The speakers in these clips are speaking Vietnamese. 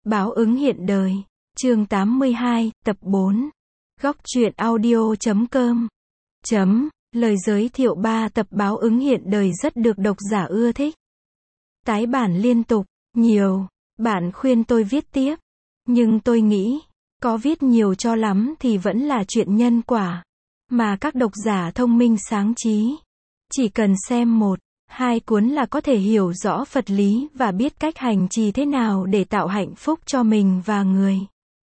Báo ứng hiện đời. Chương 82, tập 4. Góc truyện audio.com. Lời giới thiệu 3 tập báo ứng hiện đời rất được độc giả ưa thích. Tái bản liên tục, nhiều. Bạn khuyên tôi viết tiếp. Nhưng tôi nghĩ, có viết nhiều cho lắm thì vẫn là chuyện nhân quả. Mà các độc giả thông minh sáng trí. Chỉ cần xem 1-2 cuốn là có thể hiểu rõ Phật lý và biết cách hành trì thế nào để tạo hạnh phúc cho mình và người.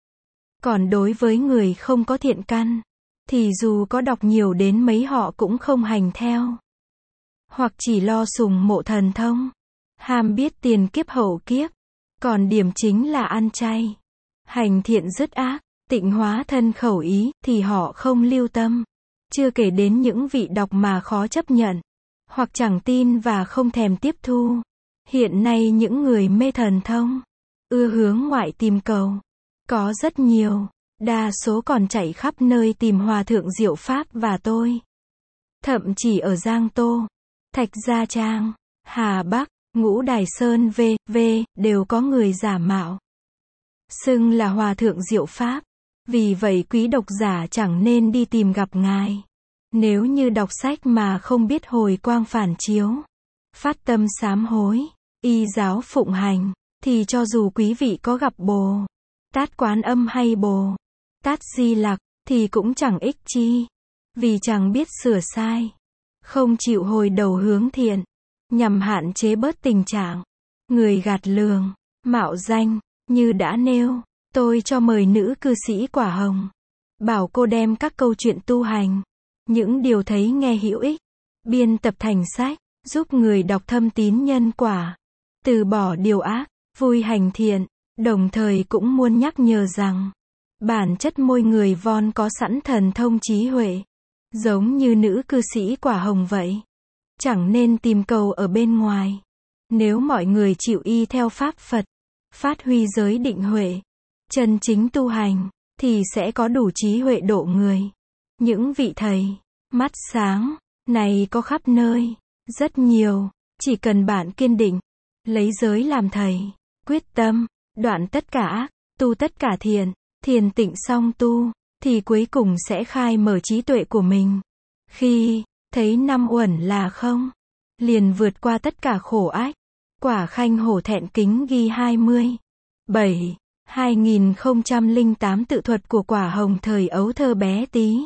Còn đối với người không có thiện căn, thì dù có đọc nhiều đến mấy họ cũng không hành theo. Hoặc chỉ lo sùng mộ thần thông, ham biết tiền kiếp hậu kiếp. Còn điểm chính là ăn chay, hành thiện dứt ác, tịnh hóa thân khẩu ý, thì họ không lưu tâm. Chưa kể đến những vị đọc mà khó chấp nhận, hoặc chẳng tin và không thèm tiếp thu. Hiện nay những người mê thần thông, ưa hướng ngoại tìm cầu, có rất nhiều. Đa số còn chạy khắp nơi tìm Hòa Thượng Diệu Pháp và tôi. Thậm chỉ ở Giang Tô, Thạch Gia Trang, Hà Bắc, Ngũ Đài Sơn v.v. đều có người giả mạo xưng là Hòa Thượng Diệu Pháp. Vì vậy quý độc giả chẳng nên đi tìm gặp ngài. Nếu như đọc sách mà không biết hồi quang phản chiếu, phát tâm sám hối, y giáo phụng hành, thì cho dù quý vị có gặp Bồ Tát Quán Âm hay Bồ Tát Di Lặc, thì cũng chẳng ích chi. Vì chẳng biết sửa sai, không chịu hồi đầu hướng thiện, nhằm hạn chế bớt tình trạng người gạt lường, mạo danh. Như đã nêu, tôi cho mời nữ cư sĩ Quả Hồng, bảo cô đem các câu chuyện tu hành, những điều thấy nghe hữu ích, biên tập thành sách, giúp người đọc thâm tín nhân quả, từ bỏ điều ác, vui hành thiện. Đồng thời cũng muốn nhắc nhở rằng, bản chất mỗi người vốn có sẵn thần thông trí huệ, giống như nữ cư sĩ Quả Hồng vậy. Chẳng nên tìm cầu ở bên ngoài. Nếu mọi người chịu y theo pháp Phật, phát huy giới định huệ, chân chính tu hành, thì sẽ có đủ trí huệ độ người. Những vị thầy, mắt sáng, này có khắp nơi, rất nhiều. Chỉ cần bạn kiên định, lấy giới làm thầy, quyết tâm, đoạn tất cả ác, tu tất cả thiện, thiền tịnh song tu, thì cuối cùng sẽ khai mở trí tuệ của mình. Khi thấy năm uẩn là không, liền vượt qua tất cả khổ ách. Quả Khanh Hổ Thẹn Kính ghi 2008 tự thuật của Quả Hồng thời ấu thơ bé tí.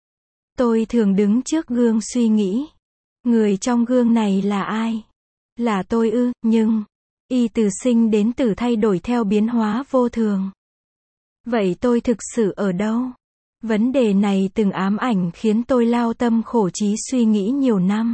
Tôi thường đứng trước gương suy nghĩ, người trong gương này là ai? Là tôi ư? Nhưng y từ sinh đến tử thay đổi theo biến hóa vô thường. Vậy tôi thực sự ở đâu? Vấn đề này từng ám ảnh khiến tôi lao tâm khổ trí suy nghĩ nhiều năm.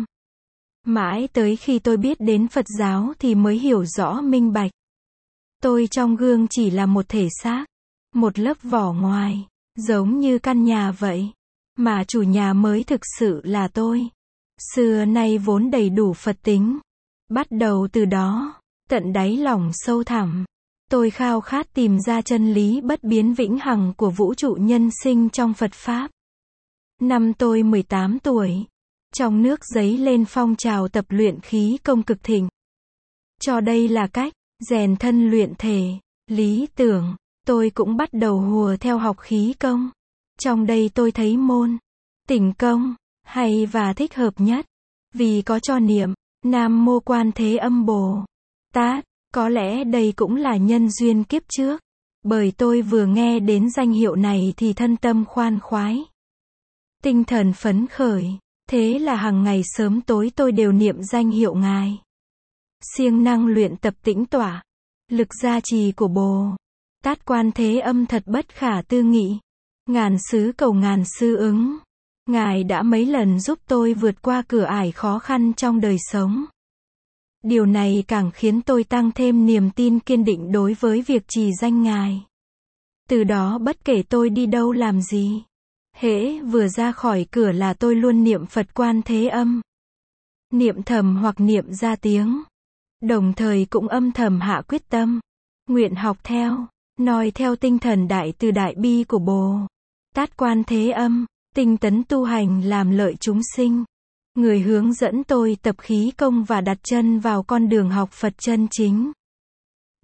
Mãi tới khi tôi biết đến Phật giáo thì mới hiểu rõ minh bạch. Tôi trong gương chỉ là một thể xác, một lớp vỏ ngoài, giống như căn nhà vậy. Mà chủ nhà mới thực sự là tôi. Xưa nay vốn đầy đủ Phật tính. Bắt đầu từ đó, tận đáy lòng sâu thẳm, tôi khao khát tìm ra chân lý bất biến vĩnh hằng của vũ trụ nhân sinh trong Phật Pháp. Năm tôi 18 tuổi, trong nước dấy lên phong trào tập luyện khí công cực thịnh. Cho đây là cách rèn thân luyện thể, lý tưởng, tôi cũng bắt đầu hùa theo học khí công. Trong đây tôi thấy môn Tịnh công hay và thích hợp nhất, vì có cho niệm Nam Mô Quan Thế Âm Bồ Tát. Có lẽ đây cũng là nhân duyên kiếp trước, bởi tôi vừa nghe đến danh hiệu này thì thân tâm khoan khoái, tinh thần phấn khởi. Thế là hàng ngày sớm tối tôi đều niệm danh hiệu ngài. Siêng năng luyện tập tĩnh tọa, lực gia trì của Bồ Tát Quan Thế Âm thật bất khả tư nghị. Ngàn xứ cầu ngàn sư ứng. Ngài đã mấy lần giúp tôi vượt qua cửa ải khó khăn trong đời sống. Điều này càng khiến tôi tăng thêm niềm tin kiên định đối với việc trì danh ngài. Từ đó bất kể tôi đi đâu làm gì, hễ vừa ra khỏi cửa là tôi luôn niệm Phật Quan Thế Âm. Niệm thầm hoặc niệm ra tiếng. Đồng thời cũng âm thầm hạ quyết tâm, nguyện học theo, noi theo tinh thần đại từ đại bi của Bồ Tát Quan Thế Âm, tinh tấn tu hành làm lợi chúng sinh. Người hướng dẫn tôi tập khí công và đặt chân vào con đường học Phật chân chính.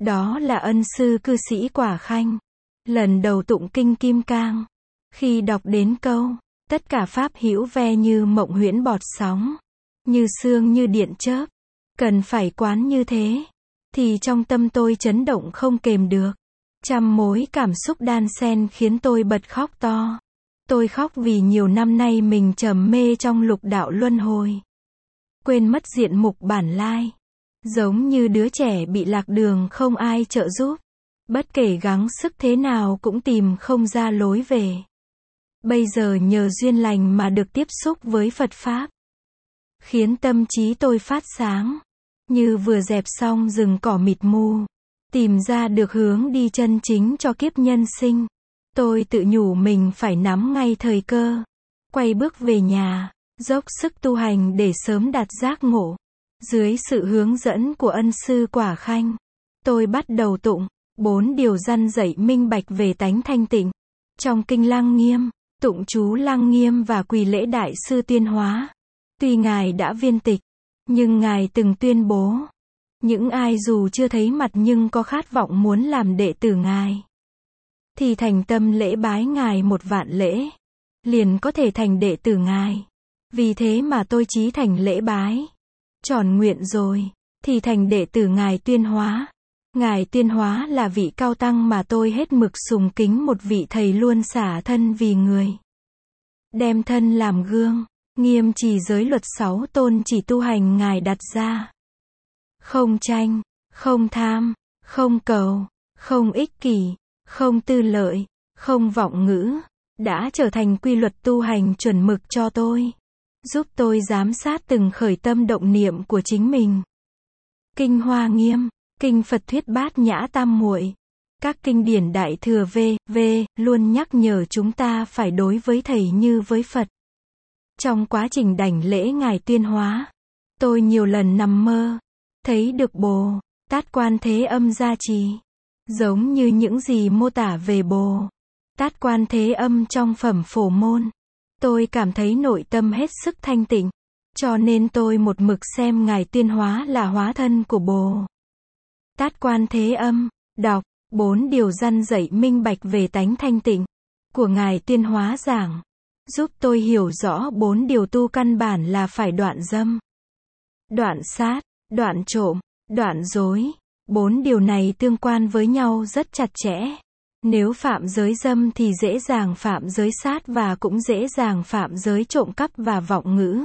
Đó là ân sư cư sĩ Quả Khanh. Lần đầu tụng kinh Kim Cang. Khi đọc đến câu, tất cả pháp hữu ve như mộng huyễn bọt sóng, như sương như điện chớp, cần phải quán như thế, thì trong tâm tôi chấn động không kềm được. Trăm mối cảm xúc đan xen khiến tôi bật khóc to. Tôi khóc vì nhiều năm nay mình trầm mê trong lục đạo luân hồi. Quên mất diện mục bản lai. Giống như đứa trẻ bị lạc đường không ai trợ giúp. Bất kể gắng sức thế nào cũng tìm không ra lối về. Bây giờ nhờ duyên lành mà được tiếp xúc với Phật Pháp, khiến tâm trí tôi phát sáng. Như vừa dẹp xong rừng cỏ mịt mù, tìm ra được hướng đi chân chính cho kiếp nhân sinh. Tôi tự nhủ mình phải nắm ngay thời cơ, quay bước về nhà, dốc sức tu hành để sớm đạt giác ngộ. Dưới sự hướng dẫn của ân sư Quả Khanh, tôi bắt đầu tụng 4 điều răn dạy minh bạch về tánh thanh tịnh. Trong kinh Lăng Nghiêm, tụng chú Lăng Nghiêm và quỳ lễ Đại sư Tuyên Hóa. Tuy Ngài đã viên tịch, nhưng Ngài từng tuyên bố, những ai dù chưa thấy mặt nhưng có khát vọng muốn làm đệ tử Ngài, thì thành tâm lễ bái Ngài 1.000.000 lễ, liền có thể thành đệ tử Ngài. Vì thế mà tôi chí thành lễ bái. Tròn nguyện rồi, thì thành đệ tử Ngài Tuyên Hóa. Ngài Tuyên Hóa là vị cao tăng mà tôi hết mực sùng kính, một vị thầy luôn xả thân vì người. Đem thân làm gương, nghiêm trì giới luật 6 tôn chỉ tu hành Ngài đặt ra. Không tranh, không tham, không cầu, không ích kỷ, không tư lợi, không vọng ngữ, đã trở thành quy luật tu hành chuẩn mực cho tôi, giúp tôi giám sát từng khởi tâm động niệm của chính mình. Kinh Hoa Nghiêm, Kinh Phật Thuyết Bát Nhã Tam Muội, các kinh điển Đại Thừa v.v. luôn nhắc nhở chúng ta phải đối với thầy như với Phật. Trong quá trình đảnh lễ Ngài Tuyên Hóa, tôi nhiều lần nằm mơ, thấy được Bồ Tát Quan Thế Âm gia trì, giống như những gì mô tả về Bồ Tát Quan Thế Âm trong phẩm Phổ Môn. Tôi cảm thấy nội tâm hết sức thanh tịnh, cho nên tôi một mực xem Ngài Tuyên Hóa là hóa thân của Bồ Tát Quan Thế Âm. Đọc 4 điều răn dạy minh bạch về tánh thanh tịnh của Ngài Tuyên Hóa giảng, giúp tôi hiểu rõ 4 điều tu căn bản là phải đoạn dâm, đoạn sát, đoạn trộm, đoạn dối. 4 điều này tương quan với nhau rất chặt chẽ. Nếu phạm giới dâm thì dễ dàng phạm giới sát và cũng dễ dàng phạm giới trộm cắp và vọng ngữ.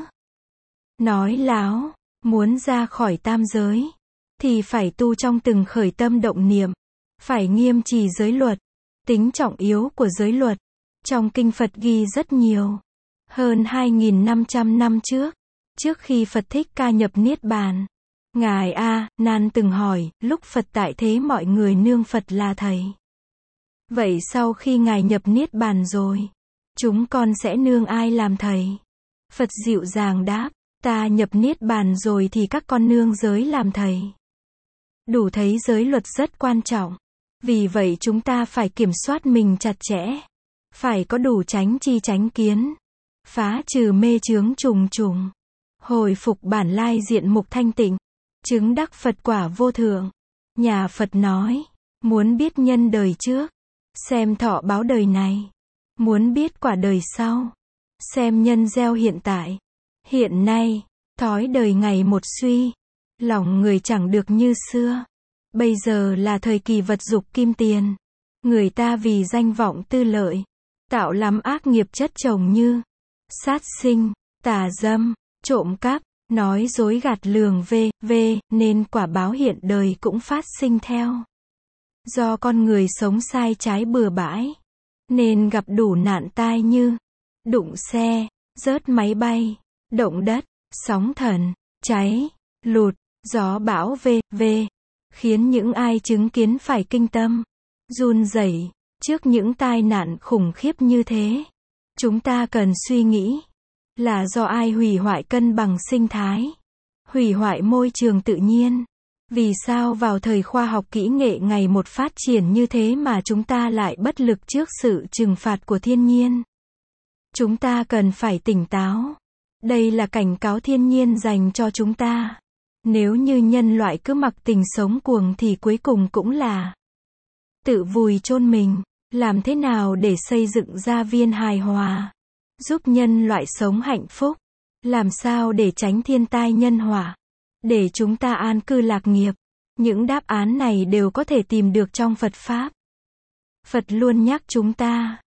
Nói láo, muốn ra khỏi tam giới, thì phải tu trong từng khởi tâm động niệm, phải nghiêm trì giới luật. Tính trọng yếu của giới luật, trong kinh Phật ghi rất nhiều. Hơn 2.500 năm trước khi Phật Thích Ca nhập Niết Bàn, Ngài A Nan từng hỏi, lúc Phật tại thế mọi người nương Phật là thầy. Vậy sau khi Ngài nhập Niết Bàn rồi, chúng con sẽ nương ai làm thầy? Phật dịu dàng đáp, ta nhập Niết Bàn rồi thì các con nương giới làm thầy. Đủ thấy giới luật rất quan trọng. Vì vậy chúng ta phải kiểm soát mình chặt chẽ. Phải có đủ chánh tri chánh kiến. Phá trừ mê chướng trùng trùng. Hồi phục bản lai diện mục thanh tịnh. Chứng đắc Phật quả vô thượng. Nhà Phật nói, muốn biết nhân đời trước, xem thọ báo đời này. Muốn biết quả đời sau, xem nhân gieo hiện tại. Hiện nay, thói đời ngày một suy, lòng người chẳng được như xưa. Bây giờ là thời kỳ vật dục kim tiền. Người ta vì danh vọng tư lợi, tạo lắm ác nghiệp chất chồng như sát sinh, tà dâm, trộm cắp, nói dối gạt lường v.v. nên quả báo hiện đời cũng phát sinh theo. Do con người sống sai trái bừa bãi, nên gặp đủ nạn tai như đụng xe, rớt máy bay, động đất, sóng thần, cháy, lụt, gió bão v.v. khiến những ai chứng kiến phải kinh tâm, run rẩy trước những tai nạn khủng khiếp như thế. Chúng ta cần suy nghĩ, là do ai hủy hoại cân bằng sinh thái, hủy hoại môi trường tự nhiên. Vì sao vào thời khoa học kỹ nghệ ngày một phát triển như thế mà chúng ta lại bất lực trước sự trừng phạt của thiên nhiên? Chúng ta cần phải tỉnh táo. Đây là cảnh cáo thiên nhiên dành cho chúng ta. Nếu như nhân loại cứ mặc tình sống cuồng thì cuối cùng cũng là tự vùi chôn mình. Làm thế nào để xây dựng gia viên hài hòa, giúp nhân loại sống hạnh phúc? Làm sao để tránh thiên tai nhân họa, để chúng ta an cư lạc nghiệp? Những đáp án này đều có thể tìm được trong Phật Pháp. Phật luôn nhắc chúng ta,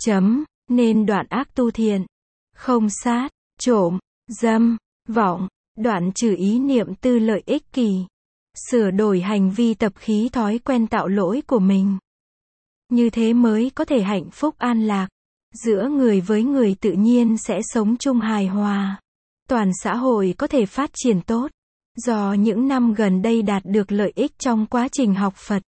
nên đoạn ác tu thiện, không sát, trộm, dâm, vọng, đoạn trừ ý niệm tư lợi ích kỷ, sửa đổi hành vi tập khí thói quen tạo lỗi của mình. Như thế mới có thể hạnh phúc an lạc, giữa người với người tự nhiên sẽ sống chung hài hòa. Toàn xã hội có thể phát triển tốt, do những năm gần đây đạt được lợi ích trong quá trình học Phật.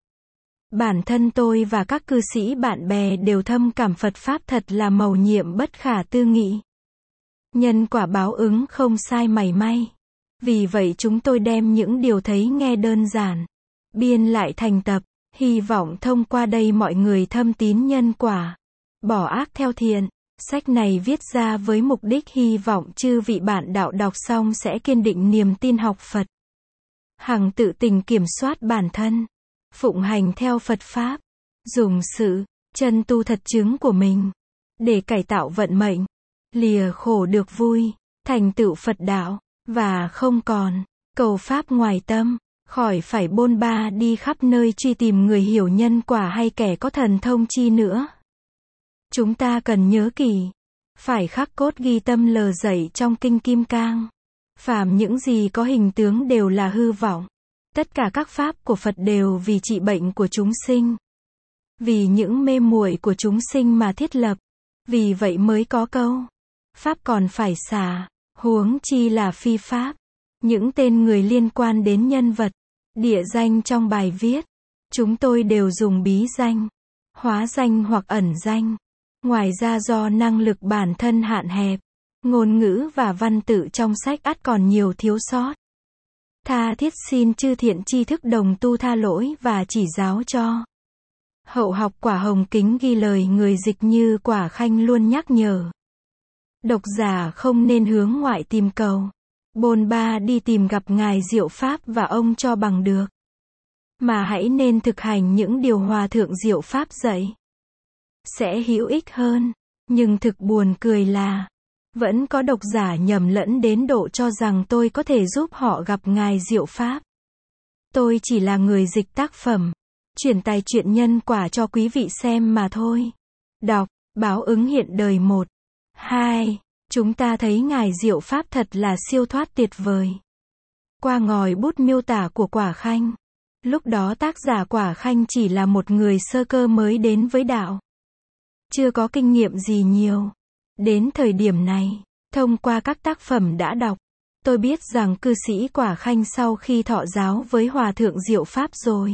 Bản thân tôi và các cư sĩ bạn bè đều thâm cảm Phật Pháp thật là mầu nhiệm bất khả tư nghị. Nhân quả báo ứng không sai mảy may. Vì vậy chúng tôi đem những điều thấy nghe đơn giản, biên lại thành tập, hy vọng thông qua đây mọi người thâm tín nhân quả, bỏ ác theo thiện. Sách này viết ra với mục đích hy vọng chư vị bạn đạo đọc xong sẽ kiên định niềm tin học Phật, hằng tự tình kiểm soát bản thân, phụng hành theo Phật Pháp, dùng sự chân tu thật chứng của mình để cải tạo vận mệnh, lìa khổ được vui, thành tựu Phật đạo, và không còn cầu Pháp ngoài tâm, khỏi phải bôn ba đi khắp nơi truy tìm người hiểu nhân quả hay kẻ có thần thông chi nữa. Chúng ta cần nhớ kỹ, phải khắc cốt ghi tâm lời dạy trong Kinh Kim Cang. Phàm những gì có hình tướng đều là hư vọng. Tất cả các pháp của Phật đều vì trị bệnh của chúng sinh, vì những mê muội của chúng sinh mà thiết lập. Vì vậy mới có câu, pháp còn phải xả, huống chi là phi pháp. Những tên người liên quan đến nhân vật, địa danh trong bài viết, chúng tôi đều dùng bí danh, hóa danh hoặc ẩn danh. Ngoài ra do năng lực bản thân hạn hẹp, ngôn ngữ và văn tự trong sách ắt còn nhiều thiếu sót. Tha thiết xin chư thiện tri thức đồng tu tha lỗi và chỉ giáo cho. Hậu học Quả Hồng kính ghi lời người dịch như Quả Khanh luôn nhắc nhở. Độc giả không nên hướng ngoại tìm cầu, bôn ba đi tìm gặp Ngài Diệu Pháp và ông cho bằng được, mà hãy nên thực hành những điều Hòa Thượng Diệu Pháp dạy, sẽ hữu ích hơn. Nhưng thực buồn cười là vẫn có độc giả nhầm lẫn đến độ cho rằng tôi có thể giúp họ gặp Ngài Diệu Pháp. Tôi chỉ là người dịch tác phẩm, truyền tài chuyện nhân quả cho quý vị xem mà thôi. Đọc, báo ứng hiện đời 1, 2. Chúng ta thấy Ngài Diệu Pháp thật là siêu thoát tuyệt vời. Qua ngòi bút miêu tả của Quả Khanh, lúc đó tác giả Quả Khanh chỉ là một người sơ cơ mới đến với đạo, chưa có kinh nghiệm gì nhiều. Đến thời điểm này, thông qua các tác phẩm đã đọc, tôi biết rằng cư sĩ Quả Khanh sau khi thọ giáo với Hòa Thượng Diệu Pháp rồi,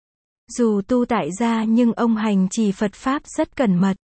dù tu tại gia nhưng ông hành trì Phật Pháp rất cẩn mật,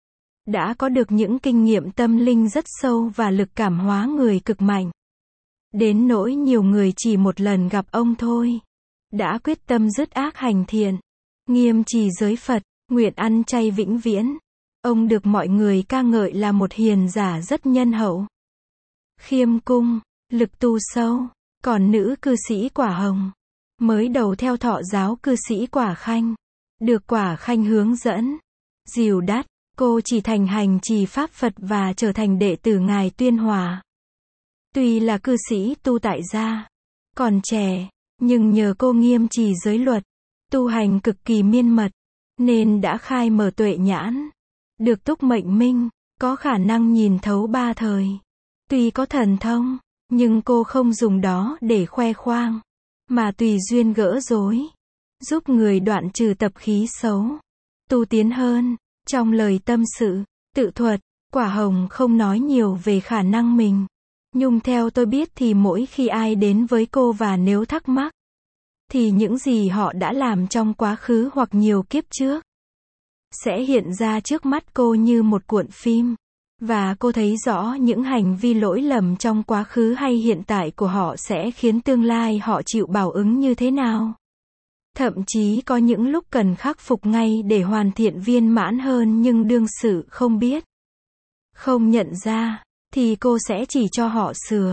đã có được những kinh nghiệm tâm linh rất sâu và lực cảm hóa người cực mạnh. Đến nỗi nhiều người chỉ một lần gặp ông thôi, đã quyết tâm dứt ác hành thiện, nghiêm trì giới Phật, nguyện ăn chay vĩnh viễn. Ông được mọi người ca ngợi là một hiền giả rất nhân hậu, khiêm cung, lực tu sâu. Còn nữ cư sĩ Quả Hồng, mới đầu theo thọ giáo cư sĩ Quả Khanh, được Quả Khanh hướng dẫn, dìu dắt, cô chỉ thành hành trì Pháp Phật và trở thành đệ tử Ngài Tuyên Hòa. Tuy là cư sĩ tu tại gia, còn trẻ, nhưng nhờ cô nghiêm trì giới luật, tu hành cực kỳ miên mật, nên đã khai mở tuệ nhãn, được túc mệnh minh, có khả năng nhìn thấu ba thời. Tuy có thần thông, nhưng cô không dùng đó để khoe khoang, mà tùy duyên gỡ rối, giúp người đoạn trừ tập khí xấu, tu tiến hơn. Trong lời tâm sự, tự thuật, Quả Hồng không nói nhiều về khả năng mình. Nhưng theo tôi biết thì mỗi khi ai đến với cô và nếu thắc mắc, thì những gì họ đã làm trong quá khứ hoặc nhiều kiếp trước, sẽ hiện ra trước mắt cô như một cuộn phim. Và cô thấy rõ những hành vi lỗi lầm trong quá khứ hay hiện tại của họ sẽ khiến tương lai họ chịu báo ứng như thế nào. Thậm chí có những lúc cần khắc phục ngay để hoàn thiện viên mãn hơn nhưng đương sự không biết, không nhận ra, thì cô sẽ chỉ cho họ sửa.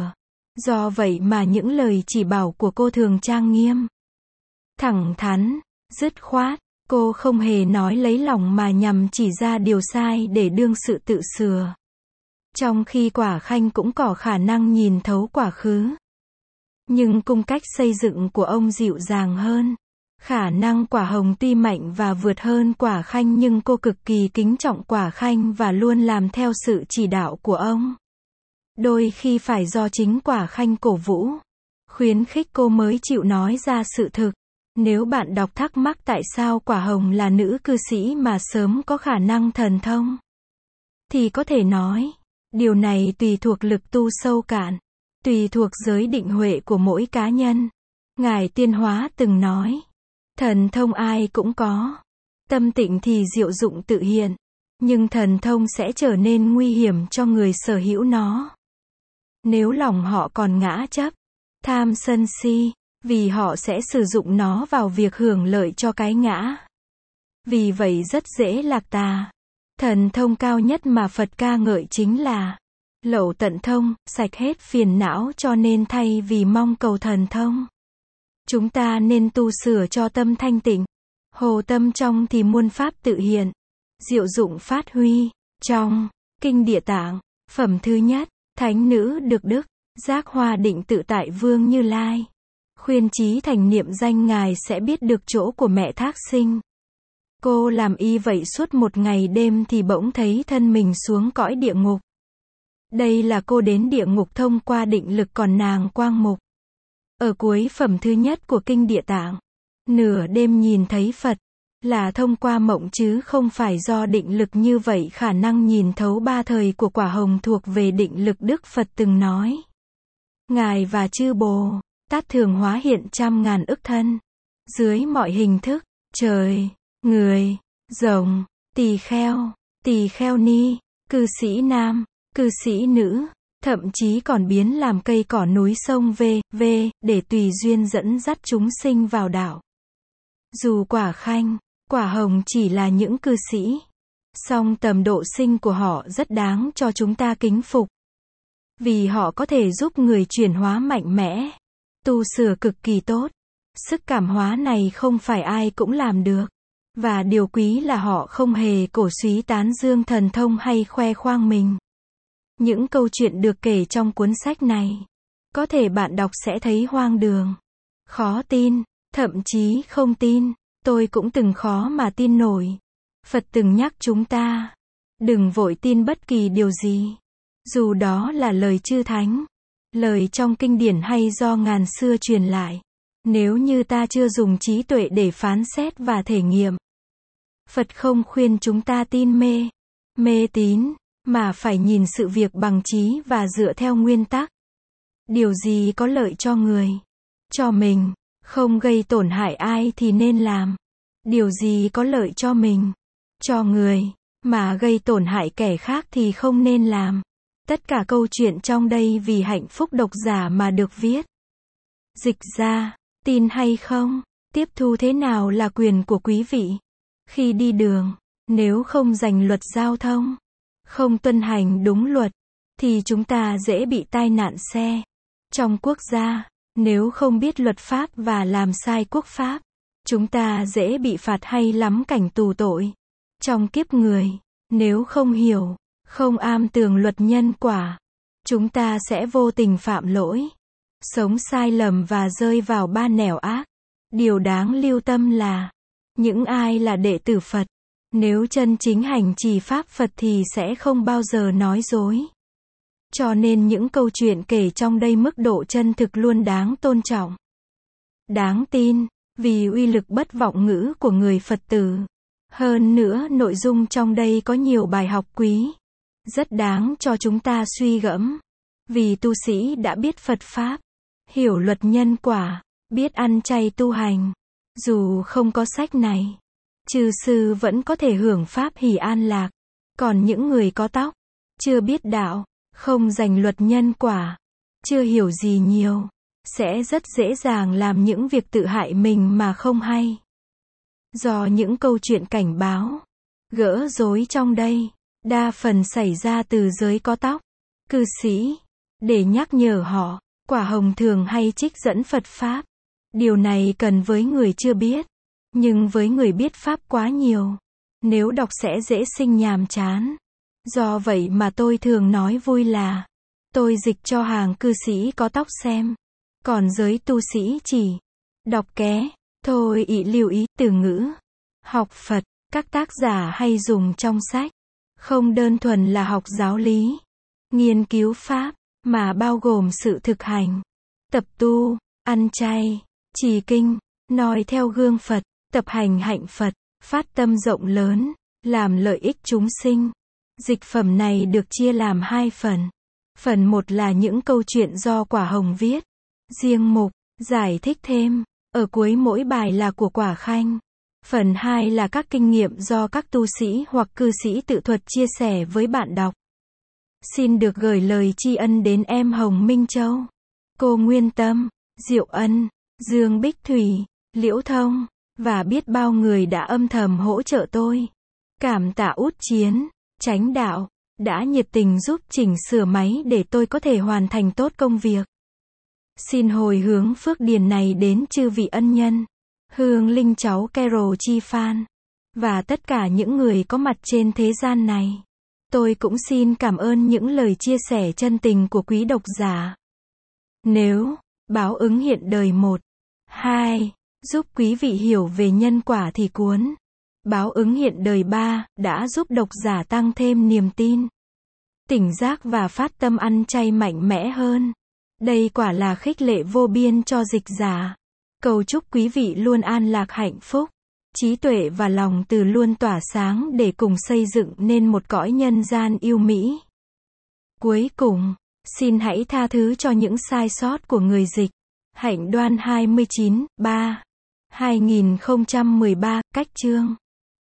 Do vậy mà những lời chỉ bảo của cô thường trang nghiêm, thẳng thắn, dứt khoát. Cô không hề nói lấy lòng mà nhằm chỉ ra điều sai để đương sự tự sửa. Trong khi Quả Khanh cũng có khả năng nhìn thấu quá khứ. Nhưng cung cách xây dựng của ông dịu dàng hơn. Khả năng Quả Hồng tuy mạnh và vượt hơn Quả Khanh nhưng cô cực kỳ kính trọng Quả Khanh và luôn làm theo sự chỉ đạo của ông. Đôi khi phải do chính Quả Khanh cổ vũ, khuyến khích cô mới chịu nói ra sự thực. Nếu bạn đọc thắc mắc tại sao Quả Hồng là nữ cư sĩ mà sớm có khả năng thần thông, thì có thể nói, điều này tùy thuộc lực tu sâu cạn, tùy thuộc giới định huệ của mỗi cá nhân. Ngài Tiên Hóa từng nói, thần thông ai cũng có, tâm tịnh thì diệu dụng tự hiện, nhưng thần thông sẽ trở nên nguy hiểm cho người sở hữu nó. Nếu lòng họ còn ngã chấp, tham sân si, vì họ sẽ sử dụng nó vào việc hưởng lợi cho cái ngã. Vì vậy rất dễ lạc tà. Thần thông cao nhất mà Phật ca ngợi chính là lậu tận thông, sạch hết phiền não, cho nên thay vì mong cầu thần thông, chúng ta nên tu sửa cho tâm thanh tịnh. Hồ tâm trong thì muôn pháp tự hiện, diệu dụng phát huy. Trong Kinh Địa Tạng, phẩm thứ nhất, thánh nữ được đức, giác hoa định tự tại Vương Như Lai. Khuyên trí thành niệm danh Ngài sẽ biết được chỗ của mẹ thác sinh. Cô làm y vậy suốt một ngày đêm thì bỗng thấy thân mình xuống cõi địa ngục. Đây là cô đến địa ngục thông qua định lực, còn nàng quang mục. Ở cuối phẩm thứ nhất của Kinh Địa Tạng, nửa đêm nhìn thấy Phật, là thông qua mộng chứ không phải do định lực. Như vậy khả năng nhìn thấu ba thời của Quả Hồng thuộc về định lực. Đức Phật từng nói, Ngài và chư Bồ Tát thường hóa hiện trăm ngàn ức thân, dưới mọi hình thức, trời, người, rồng, tỳ kheo ni, cư sĩ nam, cư sĩ nữ, thậm chí còn biến làm cây cỏ núi sông v.v. để tùy duyên dẫn dắt chúng sinh vào đạo. Dù Quả Khanh, Quả Hồng chỉ là những cư sĩ, song tầm độ sinh của họ rất đáng cho chúng ta kính phục. Vì họ có thể giúp người chuyển hóa mạnh mẽ, tu sửa cực kỳ tốt. Sức cảm hóa này không phải ai cũng làm được. Và điều quý là họ không hề cổ súy tán dương thần thông hay khoe khoang mình. Những câu chuyện được kể trong cuốn sách này, có thể bạn đọc sẽ thấy hoang đường, khó tin, thậm chí không tin. Tôi cũng từng khó mà tin nổi. Phật từng nhắc chúng ta, đừng vội tin bất kỳ điều gì, dù đó là lời chư thánh, lời trong kinh điển hay do ngàn xưa truyền lại. Nếu như ta chưa dùng trí tuệ để phán xét và thể nghiệm, Phật không khuyên chúng ta tin mê tín, mà phải nhìn sự việc bằng trí và dựa theo nguyên tắc. Điều gì có lợi cho người, cho mình, không gây tổn hại ai thì nên làm. Điều gì có lợi cho mình, cho người, mà gây tổn hại kẻ khác thì không nên làm. Tất cả câu chuyện trong đây vì hạnh phúc độc giả mà được viết. Dịch ra, tin hay không, tiếp thu thế nào là quyền của quý vị. Khi đi đường, nếu không giành luật giao thông, không tuân hành đúng luật, thì chúng ta dễ bị tai nạn xe. Trong quốc gia, nếu không biết luật pháp và làm sai quốc pháp, chúng ta dễ bị phạt hay lắm cảnh tù tội. Trong kiếp người, nếu không hiểu, không am tường luật nhân quả, chúng ta sẽ vô tình phạm lỗi, sống sai lầm và rơi vào ba nẻo ác. Điều đáng lưu tâm là, những ai là đệ tử Phật, nếu chân chính hành trì pháp Phật thì sẽ không bao giờ nói dối. Cho nên những câu chuyện kể trong đây mức độ chân thực luôn đáng tôn trọng, đáng tin, vì uy lực bất vọng ngữ của người Phật tử. Hơn nữa nội dung trong đây có nhiều bài học quý, rất đáng cho chúng ta suy gẫm. Vì tu sĩ đã biết Phật Pháp, hiểu luật nhân quả, biết ăn chay tu hành, dù không có sách này, chư sư vẫn có thể hưởng Pháp hỷ an lạc. Còn những người có tóc, chưa biết đạo, không dành luật nhân quả, chưa hiểu gì nhiều, sẽ rất dễ dàng làm những việc tự hại mình mà không hay. Do những câu chuyện cảnh báo, gỡ rối trong đây, đa phần xảy ra từ giới có tóc, cư sĩ, để nhắc nhở họ, Quả hồng thường hay trích dẫn Phật Pháp. Điều này cần với người chưa biết. Nhưng với người biết Pháp quá nhiều, nếu đọc sẽ dễ sinh nhàm chán. Do vậy mà tôi thường nói vui là tôi dịch cho hàng cư sĩ có tóc xem. Còn giới tu sĩ chỉ đọc ké. Thôi ý lưu ý từ ngữ học Phật, các tác giả hay dùng trong sách. Không đơn thuần là học giáo lý, nghiên cứu Pháp, mà bao gồm sự thực hành, tập tu, ăn chay, trì kinh, noi theo gương Phật, tập hành hạnh Phật, phát tâm rộng lớn, làm lợi ích chúng sinh. Dịch phẩm này được chia làm 2 phần. Phần 1 là những câu chuyện do Quả Hồng viết. Riêng mục, giải thích thêm, ở cuối mỗi bài là của Quả Khanh. Phần 2 là các kinh nghiệm do các tu sĩ hoặc cư sĩ tự thuật chia sẻ với bạn đọc. Xin được gửi lời tri ân đến em Hồng Minh Châu, cô Nguyên Tâm, Diệu Ân, Dương Bích Thủy, Liễu Thông, và biết bao người đã âm thầm hỗ trợ tôi. Cảm tạ Út Chiến, Chánh Đạo, đã nhiệt tình giúp chỉnh sửa máy để tôi có thể hoàn thành tốt công việc. Xin hồi hướng phước điền này đến chư vị ân nhân, Hương Linh cháu Carol Chi Phan, và tất cả những người có mặt trên thế gian này. Tôi cũng xin cảm ơn những lời chia sẻ chân tình của quý độc giả. Nếu báo ứng hiện đời 1, 2 giúp quý vị hiểu về nhân quả thì cuốn báo ứng hiện đời 3 đã giúp độc giả tăng thêm niềm tin, tỉnh giác và phát tâm ăn chay mạnh mẽ hơn. Đây quả là khích lệ vô biên cho dịch giả. Cầu chúc quý vị luôn an lạc hạnh phúc, trí tuệ và lòng từ luôn tỏa sáng để cùng xây dựng nên một cõi nhân gian yêu mỹ. Cuối cùng, xin hãy tha thứ cho những sai sót của người dịch. Hạnh Đoan 29, 3, 2013, cách chương.